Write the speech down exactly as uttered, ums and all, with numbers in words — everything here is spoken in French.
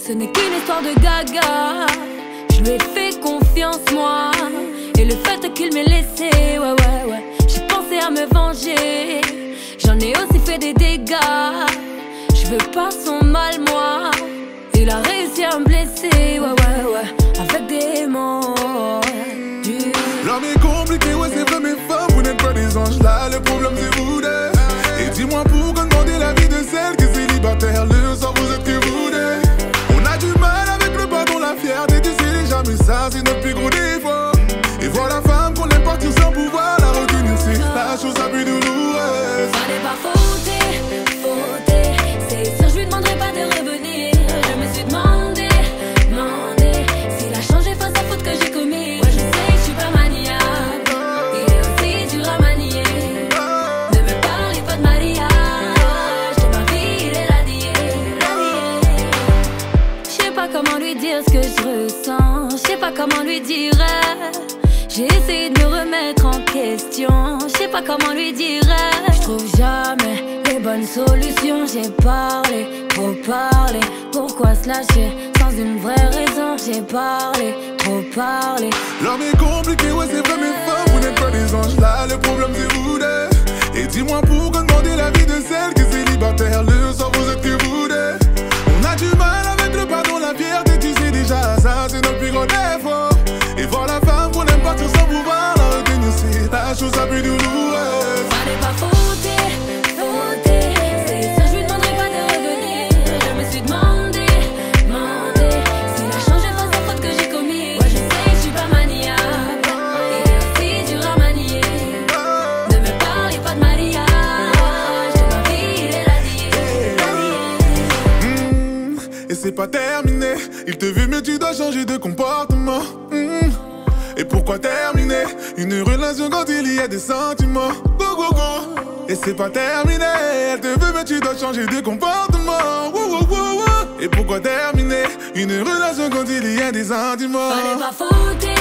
Ce n'est qu'une histoire de gaga. Je lui ai fait confiance moi. Et le fait qu'il m'ait laissé, ouais ouais ouais, j'ai pensé à me venger. J'en ai aussi fait des dégâts. Je veux pas son mal moi. Il a réussi à me blesser, ouais ouais ouais, avec des mots durs. L'homme est compliqué, ouais c'est vrai mes femmes, vous n'êtes pas des anges là, le problème c'est vous deux. Et dis-moi pourquoi demander la vie de celle qui est célibataire, le soir vous êtes que vous deux. On a du mal avec le pardon, la fierté, tu sais déjà mais ça c'est notre plus gros défaut. Et voilà la femme qu'on aime partir sans pouvoir la retenir, c'est la chose la plus douloureuse. Fallait pas fauter, fauter, c'est sûr je lui demanderai pas de revenir. Je me suis demandé, demandé s'il a changé face à faute que j'ai commis. Moi je sais que je suis pas maniaque, il est aussi dur à manier. Ne me parlez pas de mariage, de ma vie il est radié, radié. Je sais pas comment lui dire ce que je ressens, je sais pas comment lui dire. J'ai essayé de me remettre en question, je sais pas comment lui dire. Je trouve jamais les bonnes solutions. J'ai parlé, trop parlé, pourquoi se lâcher sans une vraie raison? J'ai parlé, trop parlé. L'homme est compliqué, ouais c'est vrai mes femmes, vous n'êtes pas des anges là, le problème c'est vous deux. Et dis-moi pourquoi demander la vie de celle qui est célibataire, le soir vous êtes que vous deux. On a du mal avec le pardon, la fierté, tu sais déjà ça c'est notre plus gros défaut. Et voilà la femme qu'on aime partir sans pouvoir la retenir, c'est la chose la plus douloureuse. Fallait pas fauter, fauter, c'est sûr je lui demanderai pas de revenir. Je me suis demandé, demandé s'il a changé face à faute que j'ai commis. Moi je sais que je suis pas maniaque, il est aussi dur à manier. Ne me parlez pas de mariage, de ma vie il est radié, radié. Mmh, et c'est pas terminé, il te veut mais tu dois changer de comportement. Mmh. Et pourquoi terminer une relation quand il y a des sentiments? Go go go. Et c'est pas terminé, elle te veut mais tu dois changer de comportement. Wou, wou, wou, wou. Et pourquoi terminer une relation quand il y a des sentiments? Fallait pas fauter,